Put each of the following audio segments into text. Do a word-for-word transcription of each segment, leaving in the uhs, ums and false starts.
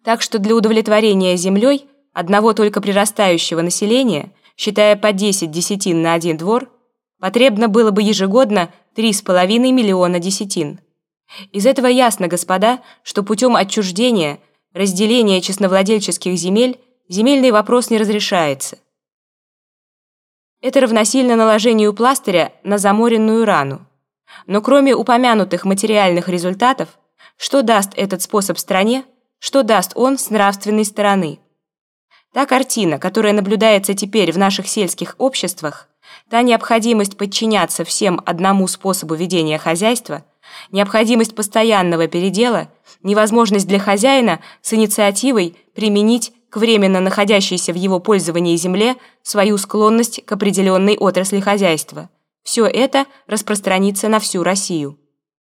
Так что для удовлетворения землей одного только прирастающего населения, считая по десять десятин на один двор, потребно было бы ежегодно три с половиной миллиона десятин. Из этого ясно, господа, что путем отчуждения, разделения частновладельческих земель земельный вопрос не разрешается. Это равносильно наложению пластыря на заморенную рану. Но кроме упомянутых материальных результатов, что даст этот способ стране, что даст он с нравственной стороны? Та картина, которая наблюдается теперь в наших сельских обществах, та необходимость подчиняться всем одному способу ведения хозяйства, необходимость постоянного передела, невозможность для хозяина с инициативой применить к временно находящейся в его пользовании земле свою склонность к определенной отрасли хозяйства. Все это распространится на всю Россию.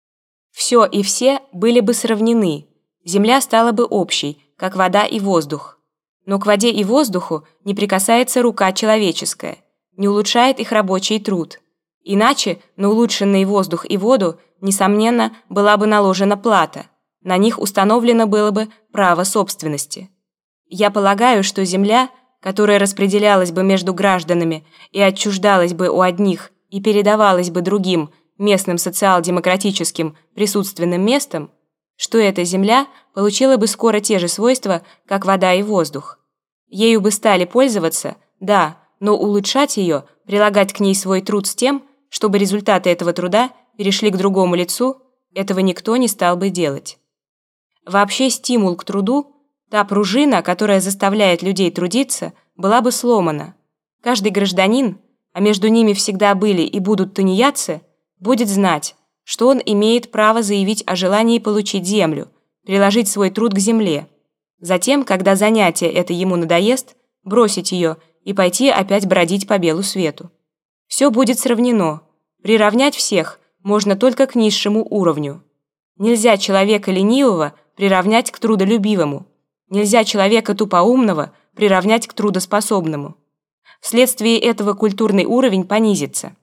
Все и все были бы сравнены, земля стала бы общей, как вода и воздух. Но к воде и воздуху не прикасается рука человеческая, не улучшает их рабочий труд. Иначе на улучшенный воздух и воду, несомненно, была бы наложена плата, на них установлено было бы право собственности. Я полагаю, что земля, которая распределялась бы между гражданами и отчуждалась бы у одних и передавалась бы другим местным социал-демократическим присутственным местом, что эта земля получила бы скоро те же свойства, как вода и воздух. Ею бы стали пользоваться, да, но улучшать ее, прилагать к ней свой труд с тем, чтобы результаты этого труда перешли к другому лицу, этого никто не стал бы делать. Вообще стимул к труду, та пружина, которая заставляет людей трудиться, была бы сломана. Каждый гражданин, а между ними всегда были и будут тунеядцы, будет знать, что он имеет право заявить о желании получить землю, приложить свой труд к земле. Затем, когда занятие это ему надоест, бросить ее и пойти опять бродить по белу свету. Все будет сравнено. Приравнять всех можно только к низшему уровню. Нельзя человека ленивого приравнять к трудолюбивому. Нельзя человека тупоумного приравнять к трудоспособному. Вследствие этого культурный уровень понизится.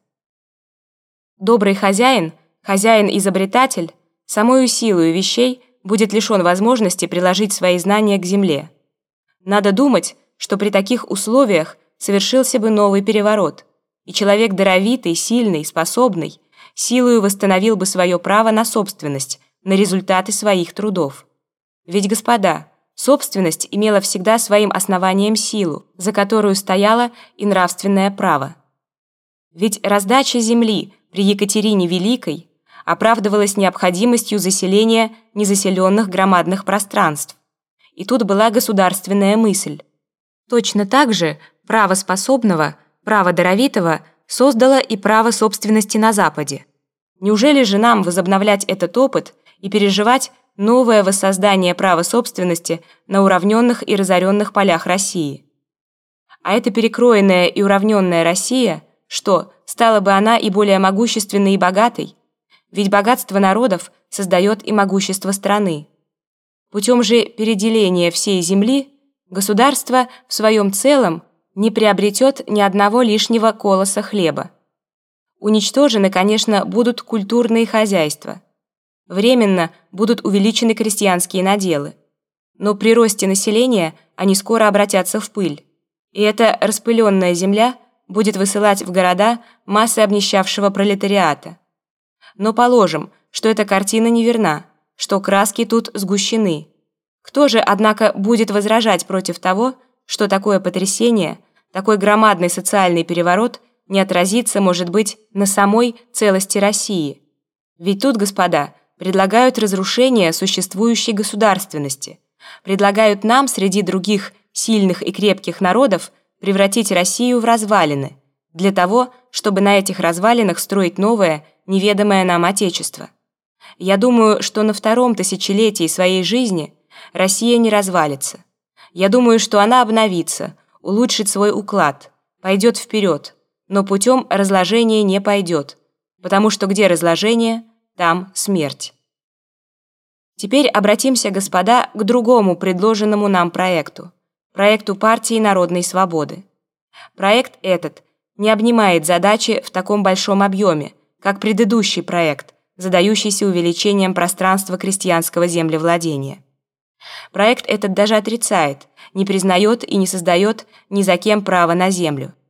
Добрый хозяин, хозяин-изобретатель, самою силою вещей будет лишен возможности приложить свои знания к земле. Надо думать, что при таких условиях совершился бы новый переворот, и человек даровитый, сильный, способный, силою восстановил бы свое право на собственность, на результаты своих трудов. Ведь, господа, собственность имела всегда своим основанием силу, за которую стояло и нравственное право. Ведь раздача земли при Екатерине Великой оправдывалась необходимостью заселения незаселенных громадных пространств. И тут была государственная мысль. Точно так же право способного, право даровитого создало и право собственности на Западе. Неужели же нам возобновлять этот опыт и переживать новое воссоздание права собственности на уравненных и разоренных полях России? А эта перекроенная и уравненная Россия, что, стала бы она и более могущественной и богатой? Ведь богатство народов создает и могущество страны. Путем же переделения всей земли государство в своем целом не приобретет ни одного лишнего колоса хлеба. Уничтожены, конечно, будут культурные хозяйства. Временно будут увеличены крестьянские наделы. Но при росте населения они скоро обратятся в пыль. И эта распыленная земля будет высылать в города массы обнищавшего пролетариата. Но положим, что эта картина неверна, что краски тут сгущены. Кто же, однако, будет возражать против того, что такое потрясение, такой громадный социальный переворот не отразится, может быть, на самой целости России? Ведь тут, господа, предлагают разрушение существующей государственности, предлагают нам среди других сильных и крепких народов превратить Россию в развалины, для того, чтобы на этих развалинах строить новое, неведомое нам Отечество. Я думаю, что на втором тысячелетии своей жизни Россия не развалится. Я думаю, что она обновится, улучшит свой уклад, пойдет вперед, но путем разложения не пойдет, потому что где разложение, там смерть. Теперь обратимся, господа, к другому предложенному нам проекту, проекту партии народной свободы. Проект этот не обнимает задачи в таком большом объеме, как предыдущий проект, задающийся увеличением пространства крестьянского землевладения. Проект этот даже отрицает, не признает и не создает ни за кем право на землю.